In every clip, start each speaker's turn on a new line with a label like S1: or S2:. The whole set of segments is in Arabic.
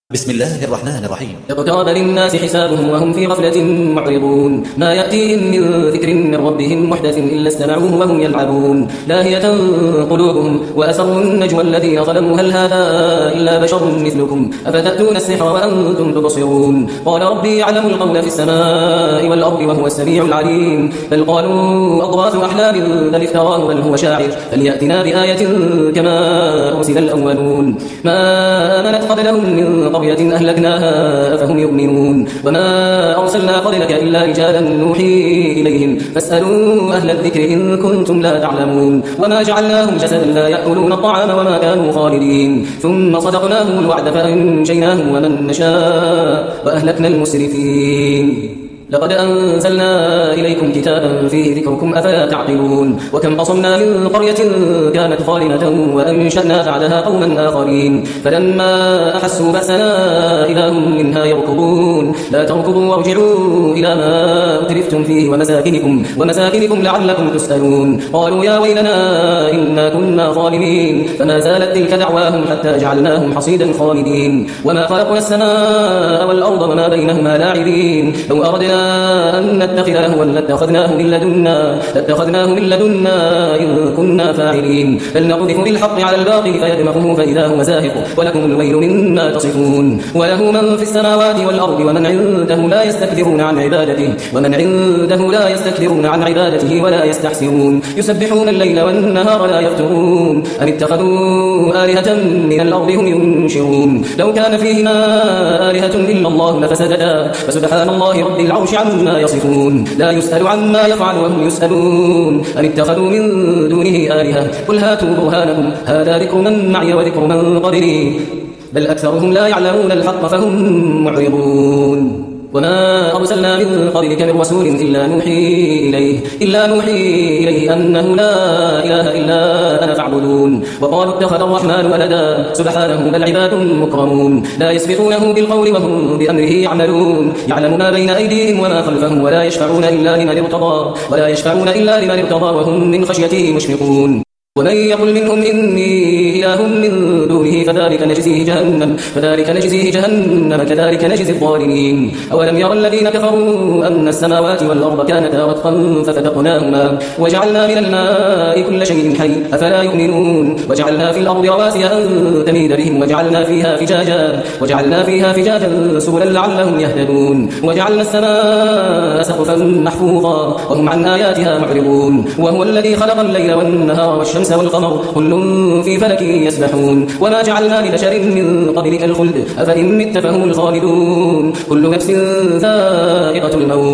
S1: بسم الله الرحمن الرحيم.
S2: اقترب للناس حسابهم وهم في غفلة معرضون ما يأتيهم من ذكر من ربهم محدث إلا استمعوه وهم يلعبون لاهية قلوبهم وأسروا النجوى الذين ظلموا هل هذا إلا بشر مثلكم أفتأتون السحر وأنتم تبصرون قال ربي يعلم القول في السماء والأرض وهو السميع العليم بل قالوا أضغاث أحلام بل افتراه بل هو شاعر فليأتنا بآية كما أرسل الأولون ما آمنت قبلهم من قرية أهلكناها أفهم يؤمنون وما أرسلنا قبلك إلا رجالا نوحي إليهم فاسألوا أهل الذكر إن كنتم لا تعلمون وما جعلناهم جسدا لا يأكلون الطعام وما كانوا خالدين ثم صدقناهم الوعد فأنجيناهم ومن نشاء وأهلكنا المسرفين لقد أنزلنا إليكم كتابا فيه ذكركم أفلا تعقلون وكم قصمنا من قرية كانت ظالمة وأنشأنا بعدها قوما آخرين فلما أحسوا بأسنا إذا هم منها يركضون لا تركضوا وارجعوا إلى ما أترفتم فيه ومساكنكم لعلكم تسألون قالوا يا ويلنا إنا كنا ظالمين فما زالت تلك دعواهم حتى جعلناهم حصيدا خالدين وما خلقنا السماء والأرض وما بينهما لاعبين لو أردنا أن نتخذ لهوا لاتخذناه من لدنا إن كنا فاعلين بل نقذف بالحق على الباطل فيدمغه فإذا هو زاهق ولكم الويل مما تصفون وله من في السماوات والأرض ومن عنده لا يستكبرون عن عبادته ولا يستحسرون يسبحون الليل والنهار لا يفترون أم اتخذوا آلهة من الأرض هم ينشرون لو كان فيهما آلهة إلا الله لفسدتا فسبحان الله رب العرش عما يصفون لا يسأل عما يفعل وهم يسألون أم اتخذوا من دونه آلهة قل هاتوا برهانكم هذا ذكر من معي وذكر من قبلي بل أكثرهم لا يعلمون الحق فهم معرضون وما أرسلنا من قبلك من رسول إلا نوحي إليه أنه لا إله إلا أنا فاعبدون وقالوا اتخذ الرحمن ولدا سبحانه بل عباد مكرمون لا يسبقونه بالقول وهم بأمره يعملون يعلم ما بين أيديهم وما خلفهم ولا يشفعون إلا لمن ارتضى وهم من خشيته مشفقون ومن يقل منهم إني إله من دونه فذلك نجزيه جهنم كذلك نجزي الظالمين أولم يرى الذين كفروا أن السماوات والأرض كانتا رتقا ففتقناهما وجعلنا من الماء كل شيء حي أفلا يؤمنون وجعلنا في الأرض رواسي أن تميد بهم وجعلنا فيها فجاجا سبلا لعلهم يهتدون وجعلنا السماء سقفا محفوظا وهم عن آياتها معرضون وهو الذي خلق الليل والنهار والشمس والقمر كل في فلك يسبحون وما جعلنا لبشر من قبلك الخلد أفإن مت فهم الخالدون كل نفس ذائقة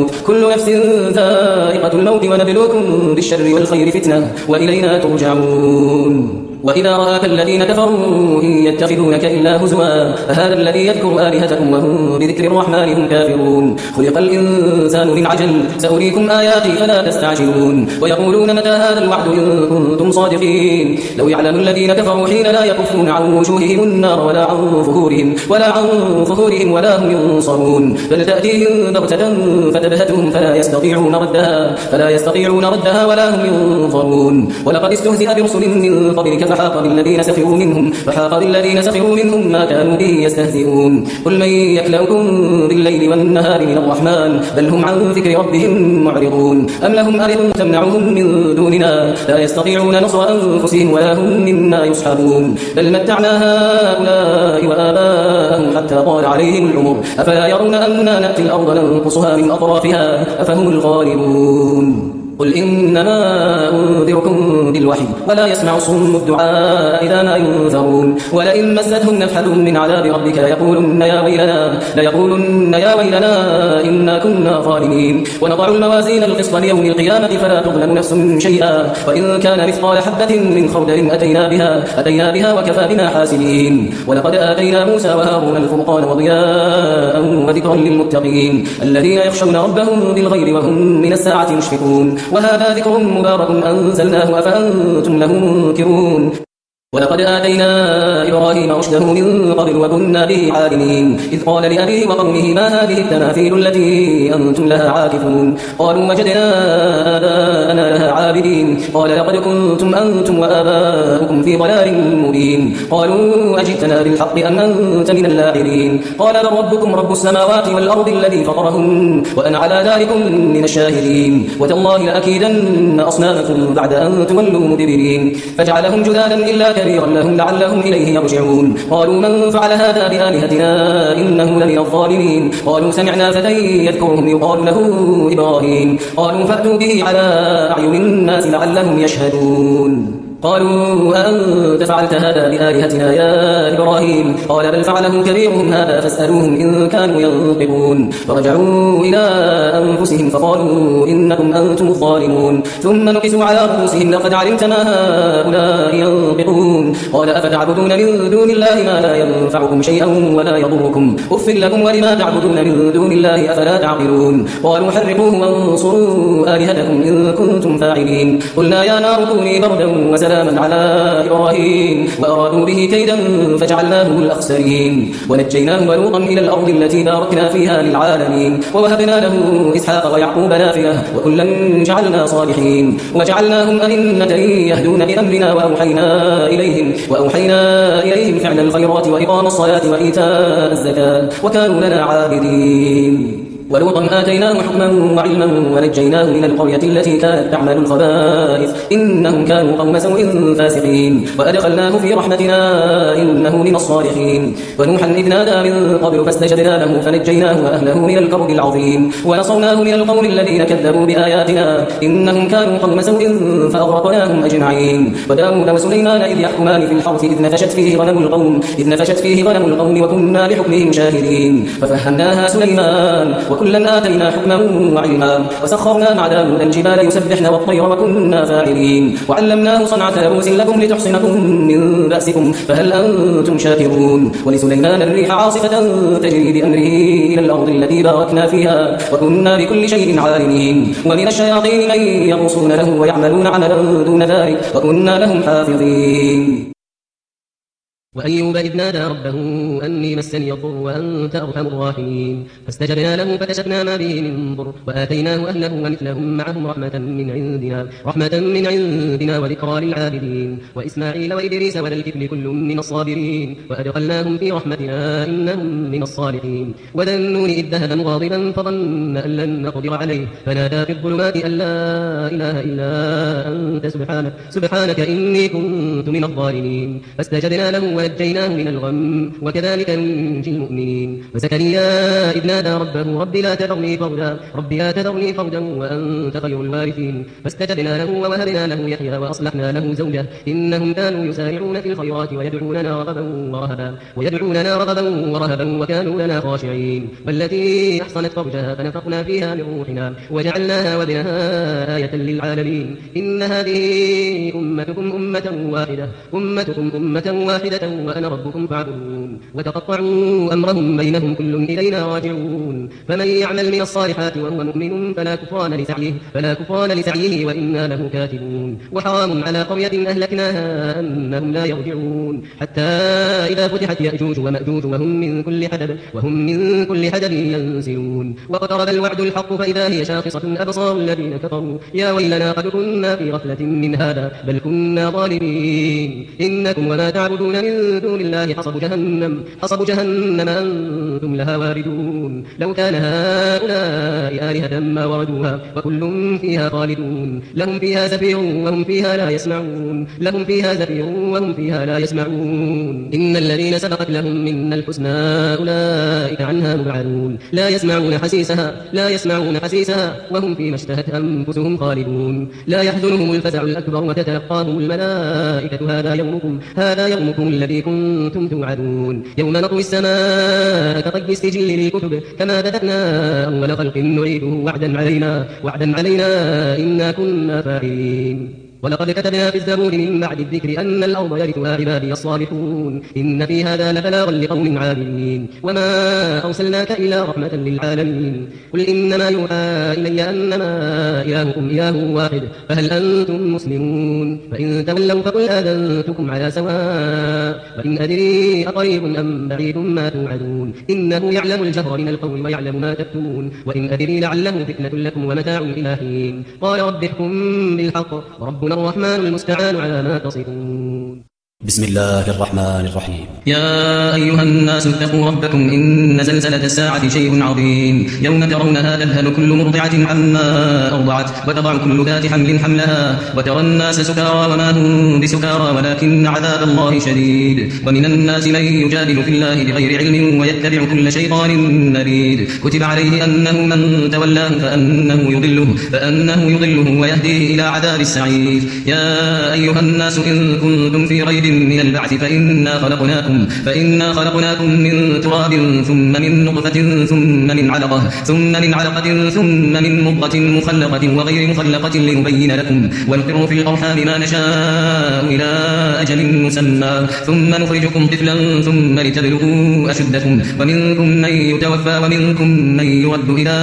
S2: الموت ونبلوكم بالشر والخير فتنة وإلينا ترجعون وإذا رآك الذين كفروا إن يتخذونك إلا هزوا فهذا الذي يذكر آلهتكم وهم بذكر الرحمن هم كافرون خلق الإنسان من عجل سأريكم آياتي فلا تستعجلون ويقولون متى هذا الوعد إن كنتم صادقين لو يعلم الذين كفروا حين لا يكفون عن وجوههم النار ولا عن ظهورهم ولا هم ينصرون بل تأتيهم بغتة فتبهتهم فلا يستطيعون ردها ولا هم ينظرون ولقد استهزئ برسل من قبلك فحاق بالذين سخروا منهم ما كانوا به يستهزئون قل من يكلؤكم بالليل والنهار من الرحمن بل هم عن ذكر ربهم معرضون أم لهم آلهة تمنعهم من دوننا لا يستطيعون نصر أنفسهم ولا هم منا يصحبون بل متعنا هؤلاء وآباءهم حتى طال عليهم العمر أفلا يرون أننا نأتي الأرض ننقصها من أطرافها أفهم الغالبون قل إنما أنذركم بالوحي ولا يسمع الصم الدعاء إذا ما ينذرون ولئن مستهم نفحة من عذاب ربك ليقولن يا ويلنا إنا كنا ظالمين ونضع الموازين القسط ليوم القيامة فلا تظلم نفس شيئا وإن كان مثقال حبة من خردل أتينا بها وكفى بنا حاسبين ولقد آتينا موسى وهارون الفرقان وضياء وذكرا للمتقين الذين يخشون ربهم بالغيب وهم من الساعة مشفقون وهذا ذكر مبارك أنزلناه أفأنتم له منكرون ولقد آتينا إبراهيم رشده من قبل وكنا به عالمين إذ قال لأبيه وقومه ما هذه التماثيل التي أنتم لها عاكفون قالوا وجدنا آباءنا لها عابدين قال لقد كنتم أنتم وآباؤكم في ضلال مبين قالوا أجئتنا بالحق أم أنت من اللاعبين قال بل ربكم رب السماوات والأرض الذي فطرهن وأنا على ذلك من الشاهدين وتالله لأكيدن أصنامكم بعد أن تولوا مدبرين فجعلهم جذاذا إلا كبيرا لهم لعلهم إليه يرجعون قالوا من فعل هذا بآلهتنا إنه لمن الظالمين قالوا سمعنا فتى يذكرهم يقال له إبراهيم قالوا فأتوا به على أعين الناس لعلهم يشهدون قالوا أأنت فعلت هذا بآلهتنا يا إبراهيم قال بل فعله كبيرهم هذا فاسألوهم إن كانوا ينطقون فرجعوا إلى أنفسهم فقالوا إنكم أنتم الظالمون ثم نكسوا على رؤوسهم لقد علمت ما هؤلاء ينطقون قال أفتعبدون من دون الله ما لا ينفعكم شيئا ولا يضركم أف لكم ولما تعبدون من دون الله أفلا تعقلون قالوا حرقوه وانصروا آلهتكم إن كنتم فاعلين قلنا يا نار كوني بردا وسلاما على إبراهيم وأرادوا به كيدا فجعلناه الأخسرين ونجيناه ولوطا إلى الأرض التي باركنا فيها للعالمين ووهبنا له إسحاق ويعقوب نافلة وكلا جعلنا صالحين وجعلناهم أئمة يهدون بأمرنا وأوحينا إليهم فعل الخيرات وإقام الصلاة وإيتاء الزكاة وكانوا لنا عابدين ولوطا آتيناه حكما وعلما ونجيناه من القرية التي كانت تعمل الخبائث إنهم كانوا قوم سوء فاسقين وأدخلناه في رحمتنا إنه من الصالحين ونوحا إذ نادى من قبل فاستجبنا له فنجيناه وأهله من الكرب العظيم ونصرناه من القوم الذين كذبوا بآياتنا إنهم كانوا قوم سوء فأغرقناهم أجمعين وداود وسليمان إذ يحكمان في الحرث إذ نفشت فيه غنم القوم وكنا لحكمهم شاهدين ففهمناها سليمان وكلا آتينا حكما وعلما وسخرنا مع داود الجبال يسبحن والطير وكنا فاعلين وعلمناه صنعة لبوس لكم لتحصنكم من بأسكم فهل أنتم شاكرون ولسليمان الريح عاصفة تجري بأمره إلى الأرض التي باركنا فيها وكنا بكل شيء عالمين ومن الشياطين من يغوصون له ويعملون عملا دون ذلك وكنا لهم حافظين
S1: وأيوب إذ نادى ربه أني مسني الضر وأنت أرحم الراحمين فاستجبنا له فكشفنا ما به من ضر وآتيناه أهله ومثلهم معهم رحمة من عندنا وذكرى للعابدين وإسماعيل وإدريس وذا الكفل كل من الصابرين وأدخلناهم في رحمتنا إنهم من الصالحين وذا النون إذ ذهب مغاضبا فظن أن لن نقدر عليه فنادى في الظلمات أن لا إله إلا أنت سبحانك إني كنت من الظالمين فاستجبنا له ونجيناه من الغم وكذلك ننجي المؤمنين وزكريا إذ نادى ربه رب لا تذرني فردا وأنت خير الوارثين فاستجبنا له ووهبنا له يحيى وأصلحنا له زوجه إنهم كانوا يسارعون في الخيرات ويدعوننا رغبا ورهبا وكانوا لنا خاشعين والتي أحصنت فرجها فنفخنا فيها من روحنا وجعلناها وابنها آية للعالمين إن هذه أمتكم أمة واحدة وأنا ربكم فاعبدون وتقطعوا أمرهم بينهم كل إلينا راجعون فمن يعمل من الصالحات وهو مؤمن فلا كفران لسعيه وإنا له كاتبون وحرام على قرية أهلكناها أنهم لا يرجعون حتى إذا فتحت يأجوج ومأجوج وهم من كل حدب ينسلون واقترب الوعد الحق فإذا هي شاخصة أبصار الذين كفروا يا ويلنا قد كنا في غفلة من هذا بل كنا ظالمين إنكم وما تعبدون من دون الله حصب جهنم أنتم لها واردون لو كان هؤلاء آلهة ما وردوها وكل فيها خالدون لهم فيها زفير وهم فيها لا يسمعون إن الذين سبقت لهم من الحسنى أولئك عنها مبعدون لا يسمعون حسيسها وهم فيما اشتهت أنفسهم خالدون لا يحزنهم الفزع الأكبر وتتلقاهم الملائكة هذا يومكم الذي كنتم توعدون يوم نطوي السماء كطي السجل للكتب كما بدأنا أول خلق نعيده وعدا علينا إنا كنا فاعلين ولقد كتبنا في الزبور من بعد الذكر أن الأرض يرثها عبادي الصالحون إن في هذا لبلاغا لقوم عابدين وما أرسلناك إلا رحمة للعالمين قل إنما يوحى إلي أنما إلهكم إله واحد فهل أنتم مسلمون فإن تولوا فقل آذنتكم على سواء وإن أدري أقريب أم بعيد ما توعدون إنه يعلم الجهر من القول ويعلم ما تكتمون وإن أدري لعله فتنة لكم ومتاع إلى حين قال رب احكم بالحق وربنا الرحمن المستعان على ما تصفون
S2: بسم الله الرحمن الرحيم يا أيها الناس اتقوا ربكم إن زلزلة الساعة شيء عظيم يوم ترونها تذهل كل مرضعة عما أرضعت وتضع كل ذات حمل حملها وترى الناس سكارى وما هم بسكارى ولكن عذاب الله شديد ومن الناس من يجادل في الله بغير علم ويتبع كل شيطان مريد كتب عليه أنه من تولاه فأنه يضله ويهديه إلى عذاب السعير يا أيها الناس إن كنتم في ريب من البعث فإنا خلقناكم من تراب ثم من نطفة ثم من علقة ثم من مضغة مخلقة وغير مخلقة لنبين لكم ونقر في الأرحام ما نشاء إلى أجل مسمى ثم نخرجكم طفلا ثم لتبلغوا أشدكم ومنكم من يتوفى ومنكم من يرد إلى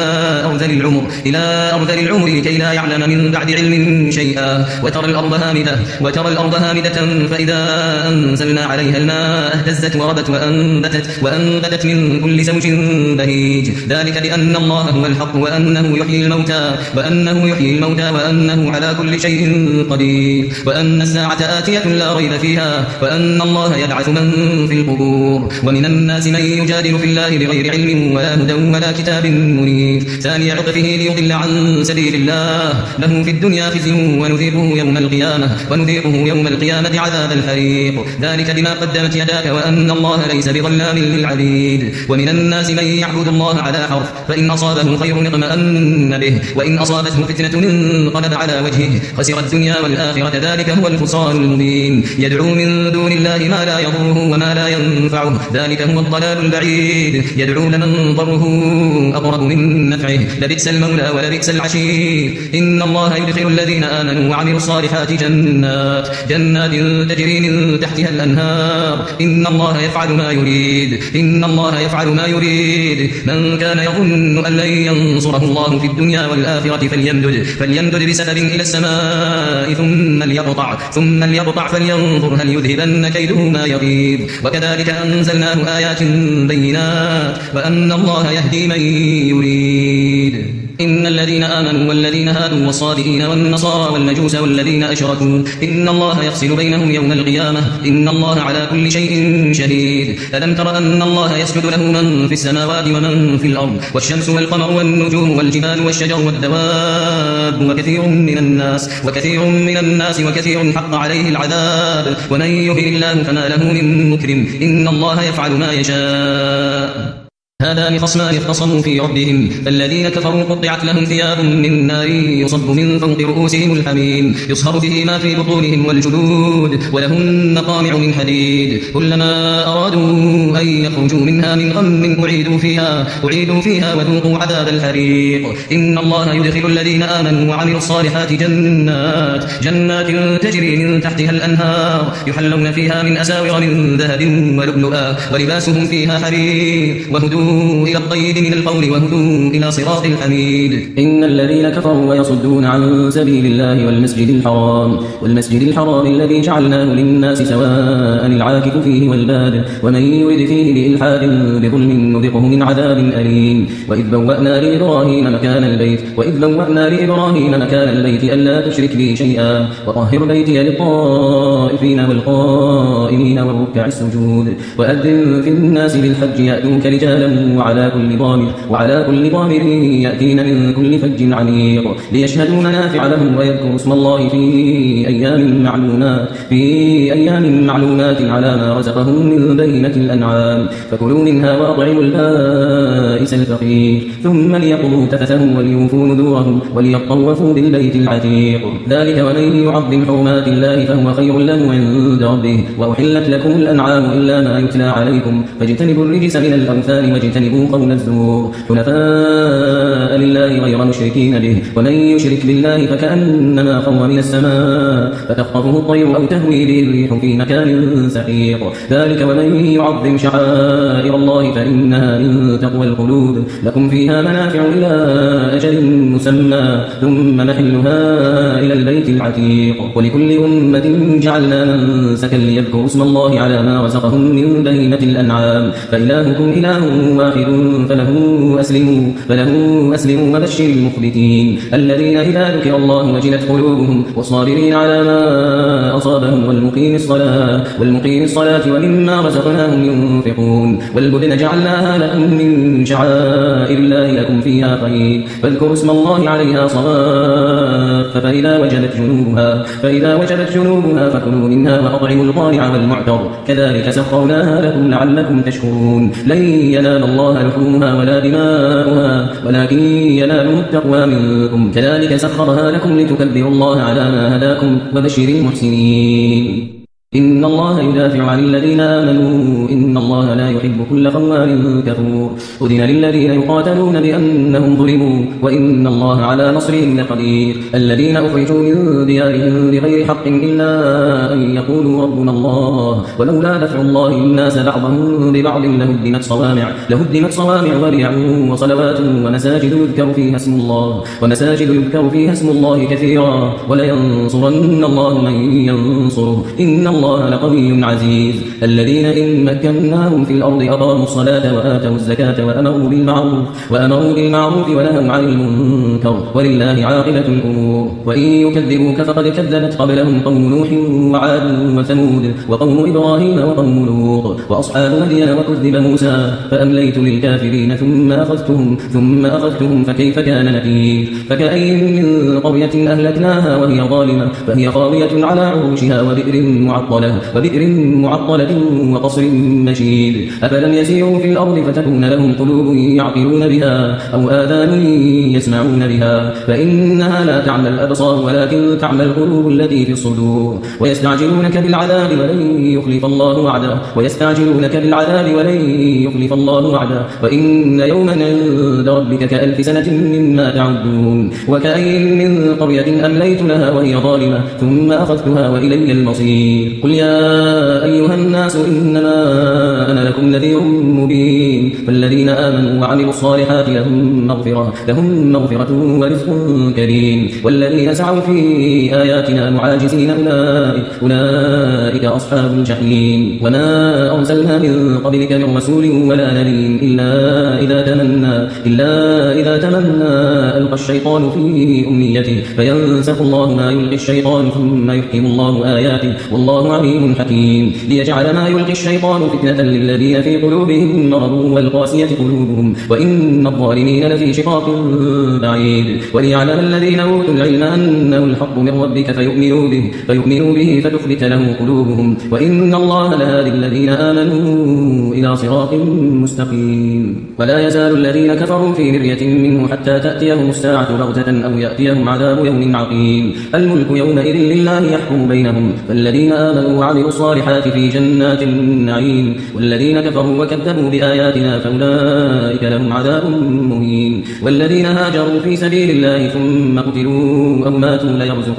S2: أرذل العمر كي لا يعلم من بعد علم شيئا وترى الأرض هامدة فإذا أنزلنا عليها الماء اهتزت وربت وأنبتت من كل زوج بهيج ذلك بأن الله هو الحق وأنه يحيي الموتى وأنه على كل شيء قدير وأن الساعة آتية لا ريب فيها وأن الله يبعث من في القبور ومن الناس من يجادل في الله بغير علم ولا هدى ولا كتاب منير ثاني عطفه ليضل عن سبيل الله له في الدنيا خزي ونذيقه يوم القيامة عذاب الحريق ذلك بما قدمت يداك وأن الله ليس بظلام للعبيد ومن الناس من يعبد الله على حرف فإن أصابه خير اطمأن به وإن أصابته فتنة انقلب على وجهه خسر الدنيا والآخرة ذلك هو الخسران المبين يدعو من دون الله ما لا يضره وما لا ينفعه ذلك هو الضلال البعيد يدعو لمن ضره أقرب من نفعه لبئس المولى ولبئس العشير إن الله يدخل الذين آمنوا وعملوا الصالحات جنات تجري من تحتها الأنهار إن الله يفعل ما يريد من كان يظن أن لن ينصره الله في الدنيا والآخرة فليمدد بسبب إلى السماء ثم ليقطع فلينظر هل يذهبن كيده ما يغيظ وكذلك أنزلناه آيات بينات وأن الله يهدي من يريد إن الذين آمنوا والذين هادوا والصابئين والنصارى والمجوس والذين أشركوا إن الله يفصل بينهم يوم القيامة إن الله على كل شيء شهيد ألم تر أن الله يسجد له من في السماوات ومن في الأرض والشمس والقمر والنجوم والجبال والشجر والدواب وكثير من الناس وكثير حق عليه العذاب ومن يهن الله فما له من مكرم إن الله يفعل ما يشاء هذان خصمان اختصموا في ربهم فالذين كفروا قطعت لهم ثياب من نار يصب من فوق رؤوسهم الحميم يصهر به ما في بطونهم والجلود ولهم مقامع من حديد كلما أرادوا أن يخرجوا منها من غم أعيدوا فيها وذوقوا عذاب الحريق إن الله يدخل الذين آمنوا وعملوا الصالحات جنات تجري من تحتها الأنهار يحلون فيها من أساور من ذهب ولؤلؤا ولباسهم فيها حرير وهدوا إلى الطيب من القول وهدوا إلى صراط الحميد إن الذين كفروا ويصدون عن سبيل الله والمسجد الحرام الذي جعلناه للناس سواء العاكف فيه والباد ومن يرد فيه بإلحاد بظلم نذقه من عذاب أليم وإذ بوأنا لإبراهيم مكان البيت ألا تشرك بي شيئا وطهر بيتي للطائفين والقائمين والركع السجود وأذن في الناس بالحج يأتوك رجالا وعلى كل ضامر يأتين من كل فج عميق ليشهدوا منافع لهم ويذكروا اسم الله في أيام معلومات على ما رزقهم من بهيمة الأنعام فكلوا منها وأطعموا البائس الفقير ثم ليقضوا تفثهم وليوفوا نذورهم وليطوفوا بالبيت العتيق ذلك ومن يعظم حرمات الله فهو خير له عند ربه وأحلت لكم الأنعام إلا ما يتلى عليكم فاجتنبوا الرجس من الأوثان واجتنبوا قول الزور حنفاء لله غير مشركين به ومن يشرك بالله فكأنما خر من السماء فتخطفه الطير أو تهوي به الريح في مكان سحيق ذلك ومن يعظم شعائر الله فإنها من تقوى القلوب لكم فيها منافع إلى أجل مسمى ثم محلها إلى البيت العتيق ولكل أمة جعلنا منسكا ليذكروا اسم الله على ما رزقهم من بهيمة الأنعام فإلهكم إله واحد فله أسلموا وبشر المخبتين الذين إذا ذكر الله وجلت قلوبهم والصابرين على ما أصابهم والمقيم الصلاة ومما رزقناهم ينفقون والبدن جعلناها لكم من شعائر الله لكم فيها خير فاذكروا اسم الله عليها صواف فإذا وجبت جنوبها فكلوا منها وأطعموا القانع والمعتر كذلك سخرناها لكم لعلكم تشكرون لن ينال الله لحومها ولا دماؤها ولكن يناله التقوى منكم كذلك سخرها لكم لتكبروا الله على ما هداكم وبشر المحسنين إن الله يدافع عن الذين آمنوا إن الله لا يحب كل خوان كفور أذن للذين يقاتلون بأنهم ظلموا وإن الله على نصرهم لقدير الذين أخرجوا من ديارهم بغير حق إلا أن يقولوا ربنا الله ولولا دفع الله الناس بعضهم ببعض لهدمت صوامع وبيع وصلوات ومساجد يذكر فيها اسم الله كثيرا ولينصرن الله من ينصره إن الله لقوي عزيز الذين إن مكناهم في الأرض أقاموا الصلاة وآتوا الزكاة وأمروا بالمعروف ونهوا عن المنكر ولله عاقبة الأمور وإن يكذبوك فقد كذبت قبلهم قوم نوح وعاد وثمود وقوم إبراهيم وقوم لوط وأصحاب مدين وكذب موسى فأمليت للكافرين ثم أخذتهم فكيف كان نكير فكأين من قرية أهلكناها وهي ظالمة فهي خاوية على عروشها وبئر معطلة وقصر مشيد أفلم يسيروا في الأرض فتكون لهم قلوب يعقلون بها أو آذان يسمعون بها فإنها لا تعمى الأبصار ولكن تعمى القلوب التي في الصدور ويستعجلونك بالعذاب ولن يخلف الله وعده وإن يوما عند ربك كألف سنة مما تعدون وكأين من قرية أمليت لها وهي ظالمة ثم أخذتها وإلي المصير قل يا أيها الناس إنما أنا لكم نذير مبين فالذين آمنوا وعملوا الصالحات لهم مغفرة ورزق كريم والذين سعوا في آياتنا معاجزين أولئك أصحاب الجحيم وما أرسلنا من قبلك من رسول ولا نبي إلا إذا تمنى ألقى الشيطان في أمنيته فينسخ الله ما يلقي الشيطان ثم يحكم الله آياته والله عليم حكيم ليجعل ما يلقي الشيطان فتنة للذين في قلوبهم مرض والقاسية قلوبهم وإن الظالمين لفي شقاق بعيد وليعلم الذين أوتوا العلم أنه الحق من ربك فيؤمنوا به فتخبت له قلوبهم وإن الله لهادي الذين آمنوا إلى صراط مستقيم ولا يزال الذين كفروا في مرية منه حتى تأتيهم الساعة بغتة أو يأتيهم عذاب يوم عقيم الملك يومئذ لله يحكم بينهم فالذين آمنوا وعملوا الصالحات في جنات النعيم والذين كفروا وكذبوا بآياتنا فأولئك لهم عذاب مهين والذين هاجروا في سبيل الله ثم قتلوا أو ماتوا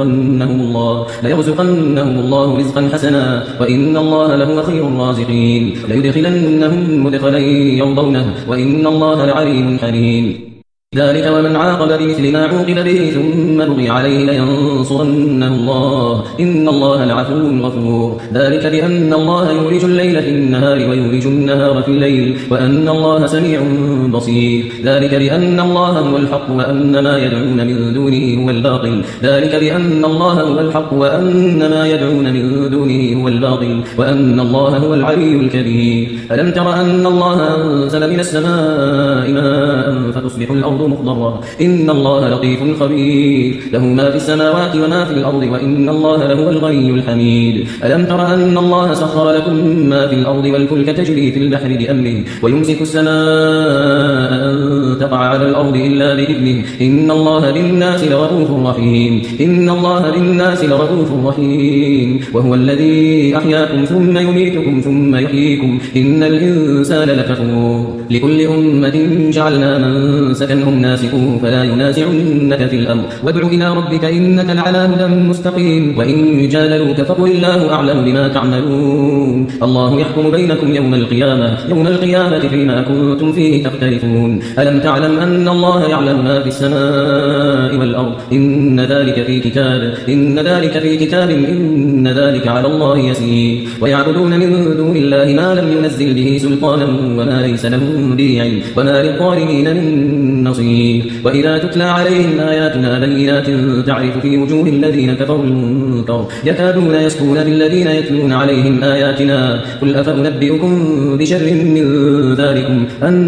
S2: ليرزقنهم الله رزقا حسنا وإن الله لهو خير الرازقين ليدخلنهم مدخلا يرضونه وإن الله لعليم حليم ذلك ومن عاقب بمثل ما عوقب به ثم بغي عليه لينصرنه الله إن الله لعفو غفور ذلك بأن الله يولج الليل في النهار ويولج النهار في الليل وأن الله سميع بصير ذلك بأن الله هو الحق وأن ما يدعون من دونه هو الباطل ذلك بأن الله هو الحق وأن ما يدعون من دونه هو الباطل وأن الله هو العلي الكبير ألم تر أن الله أنزل من السماء ماء فتصبح الأرض مخضرة إن الله لطيف خبير له ما في السماوات وما في الأرض وإن الله لهو الغني الحميد ألم تر أن الله سخر لكم ما في الأرض والفلك تجري في البحر بأمره ويمسك السماء أن تقع على الأرض إلا بإذنه إن الله بالناس لرؤوف رحيم إن الله بالناس لرؤوف رحيم وهو الذي أحياكم ثم يميتكم ثم يحييكم إن الإنسان لكفور لكل أمة جعلنا منسكا هم ناسكوه فلا ينازعنك في الأمر وادع إلى ربك إنك لعلى هدى مستقيم وإن جادلوك فقل الله أعلم بما تعملون الله يحكم بينكم يوم القيامة فيما كنتم فيه تختلفون ألم تعلم أن الله يعلم ما في السماء والأرض إن ذلك في كتاب إن ذلك على الله يسير ويعبدون من دون الله ما لم ينزل به سلطانا وما ليس لهم به علم وما للظالمين من نصير وإذا تتلى عليهم آياتنا بينات تعرف في وجوه الذين كفروا المنكر يكادون يسكون بالذين يتلون عليهم آياتنا قل أفأنبئكم بشر من ذلكم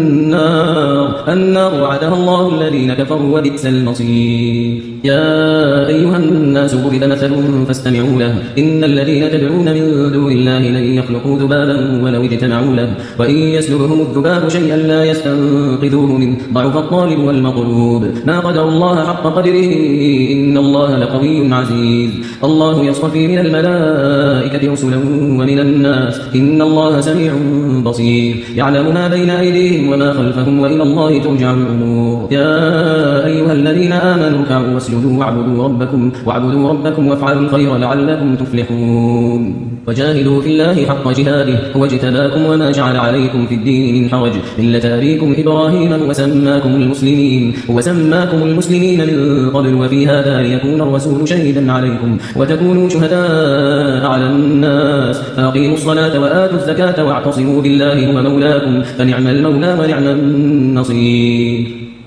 S2: النار وعدها الله الذين كفروا وبئس المصير يا أيها الناس ضرب مثل فاستمعوا له إن الذين تدعون من دون الله لن يخلقوا ذبابا ولو اجتمعوا له وإن يسلبهم الذباب شيئا لا يستنقذوه منه ضعف الطالب والمطلوب ما قدر الله حق قدره إن الله لقوي عزيز الله يصطفي من الملائكة رسلا ومن الناس إن الله سميع بصير يعلم ما بين أيديهم وما خلفهم وإلى الله ترجع الأمور يا أيها الذين آمنوا اركعوا واسجدوا واعبدوا ربكم وافعلوا الخير لعلكم تفلحون وجاهدوا في الله حق جهاده هو اجتباكم وما جعل عليكم في الدين من حرج ملة أبيكم إبراهيم وسماكم المسلمين من قبل وفي هذا ليكون الرسول شهيدا عليكم وتكونوا شهداء على الناس فأقيموا الصلاة وآتوا الزكاة واعتصموا بالله هو مولاكم فنعم المولى ونعم النصير